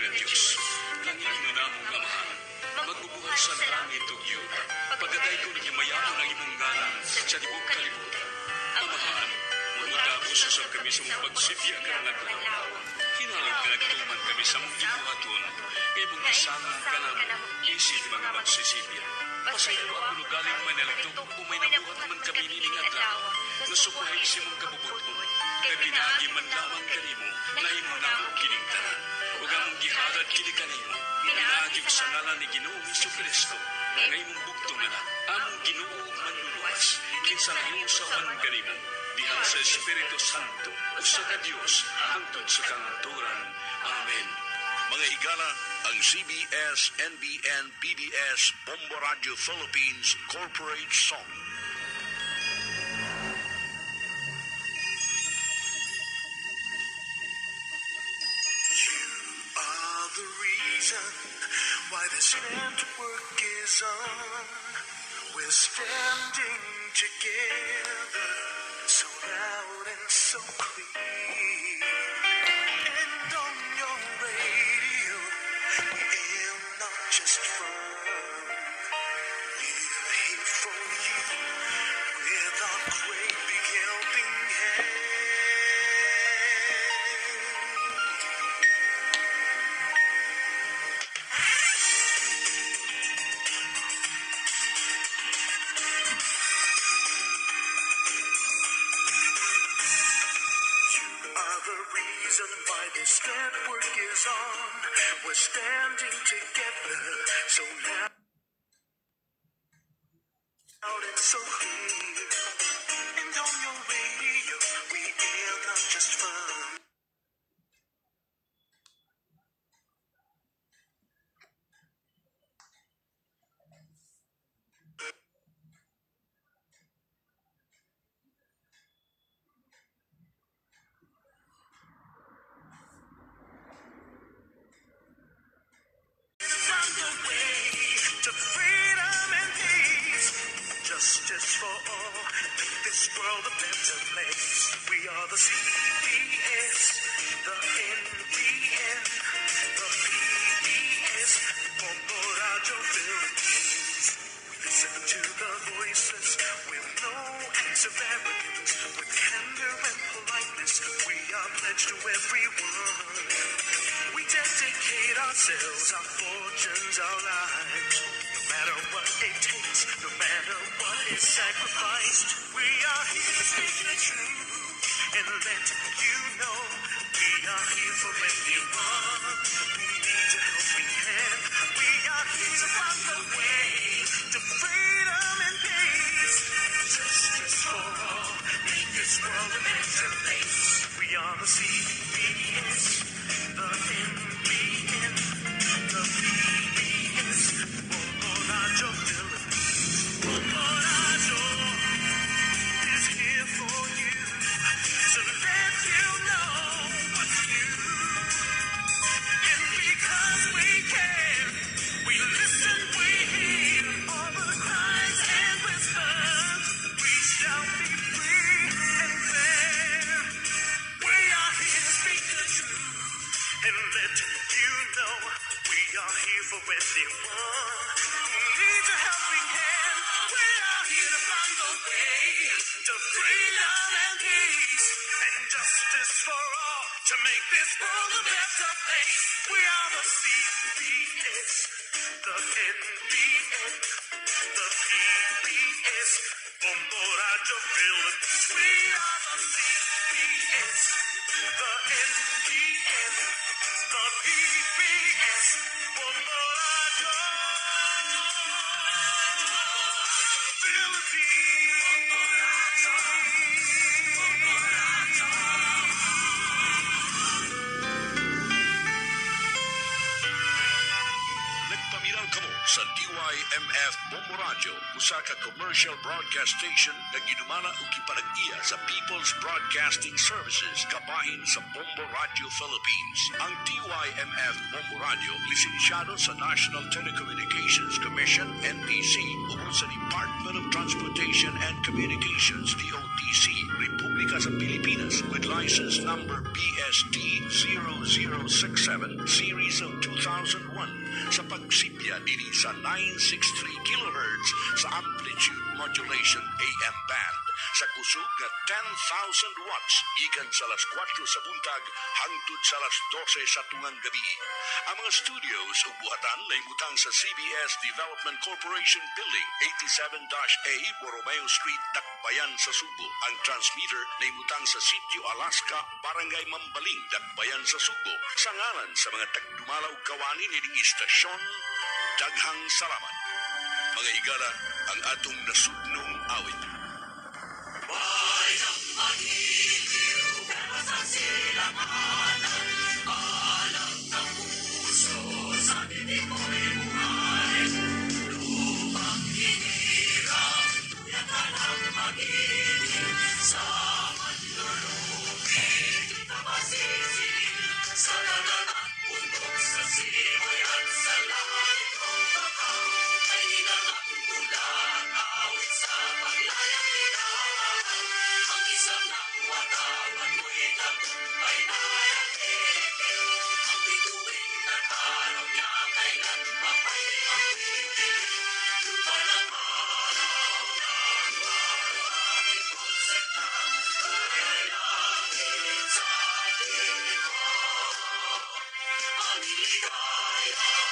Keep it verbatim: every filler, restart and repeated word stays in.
nga Diyos, langit mo na mong amahan, magbubuhat sa langit o yuta, pagkatay ko ng imayaman ang imong ngalan sa libong kalibutan. Amahan, mutapos usab kami sa mong pagsipya ka ng adlaw. Hinalog ka nagtuman kami sa mong gibuhaton, kay mong isangan ka na isip mga magsisipya. Pasaylo ako galing manalagtong kung may nabuhat man kami nining adlaw, nasukuhin si mong kabubuton, kay binagi man lamang kanimo, na imo na akong kiningtaran. Huwag among gihalad kinikanimo, pinagib sa ngalan ni Ginoong Jesucristo, na imong bugtong na among Ginoo manluluwas, kinsa ngayon sa uwan kanimo, diha sa Espiritu Santo, o sa ka Diyos, hangtod sa kanturan. Amen. Mga higala, ang C B S, N B N, P B S, Bombo Radio Philippines Corporate Song. You are the reason why this network is on. We're standing together, so loud and so clear. And on your radio, we am not just fun. We're here for you with our great big helping hand. Reason why this network is on. We're standing together, so loud and so clear. And on your radio, we air not just fun. Justice for all, make this world a better place. We are the C B S, the N B N, the P B S, Bombo Radio Philippines. We listen to the voices with no acts of arrogance, with candor and politeness. We are pledged to everyone. We dedicate ourselves, our fortunes, our lives. No matter what it takes, no matter what is sacrificed, we are here to speak the truth and let you know we are here for anyone who needs a helping hand. We are here to find the way to freedom and peace. Justice for all, make this world a better place. We are the C B S, the N B N, the P B S, Bombo Radio Philippines. Bombo Radio is here for you, to let you know what's new. And because we care, we listen, we hear all the cries and whispers. We shall be free and fair. We are here to speak the truth and let you know we are here for anyone who needs a helping hand. We are here to find the way to freedom and peace and justice for all, to make this world a better place. We are the C B S, the N B N, the P B S, Bombo Radio Philippines. We are the C B S, the N B N, the P B S, Bombo Radio Nagpamilaw kamo sa D Y M F Bombo Radio, usa ka commercial broadcast station nga ginumana ug gipanag-iya sa People's Broadcasting Services kabahin sa Bombo Radio Philippines. Ang D Y M F Bombo Radio lisensyado sa National Telecommunications Commission N T C ug sa Department of Transportation and Communications D O T C, Republika sa Pilipinas, with license number B S T zero zero six seven series of two thousand one sa pagsipya dini sa nine sixty-three kilohertz sa amplitude modulation A M band sa kusog nga ten thousand watts gikan sa alas kwatro sa buntag hangtod sa alas dose sa tungang gabi. Ang mga studios ug buhatan naimutang sa C B S Development Corporation Building eighty-seven A Borromeo Street, Dakbayan sa Subo. Ang transmitter naimutang sa Sitio Alaska, Barangay Mambaling, Dakbayan sa Subo. Sa ngalan sa mga tagdumalaw kawani nining istasyon, daghang salamat. Mga igala, ang atong nasudnong awit. Bayang magiliw, pero sa silanganan, alam ng puso, sa titik mo'y buhay. Lupang hinirang, tuyatan ang magiliw, sa manlulupin, di ka masisingil, sa lalan at bundok, sa simoy at sa lahat kong bakaw, ay nilang at tulang awit sa paglayang ligawan. Ang isang ng watawan mo'y tagumpay na yakilin. Ang bituin at araw niya kailan pa may magpipili. Lupa ng araw ng maraming konsepta, kaya langit sa ating likha. Ang ligaya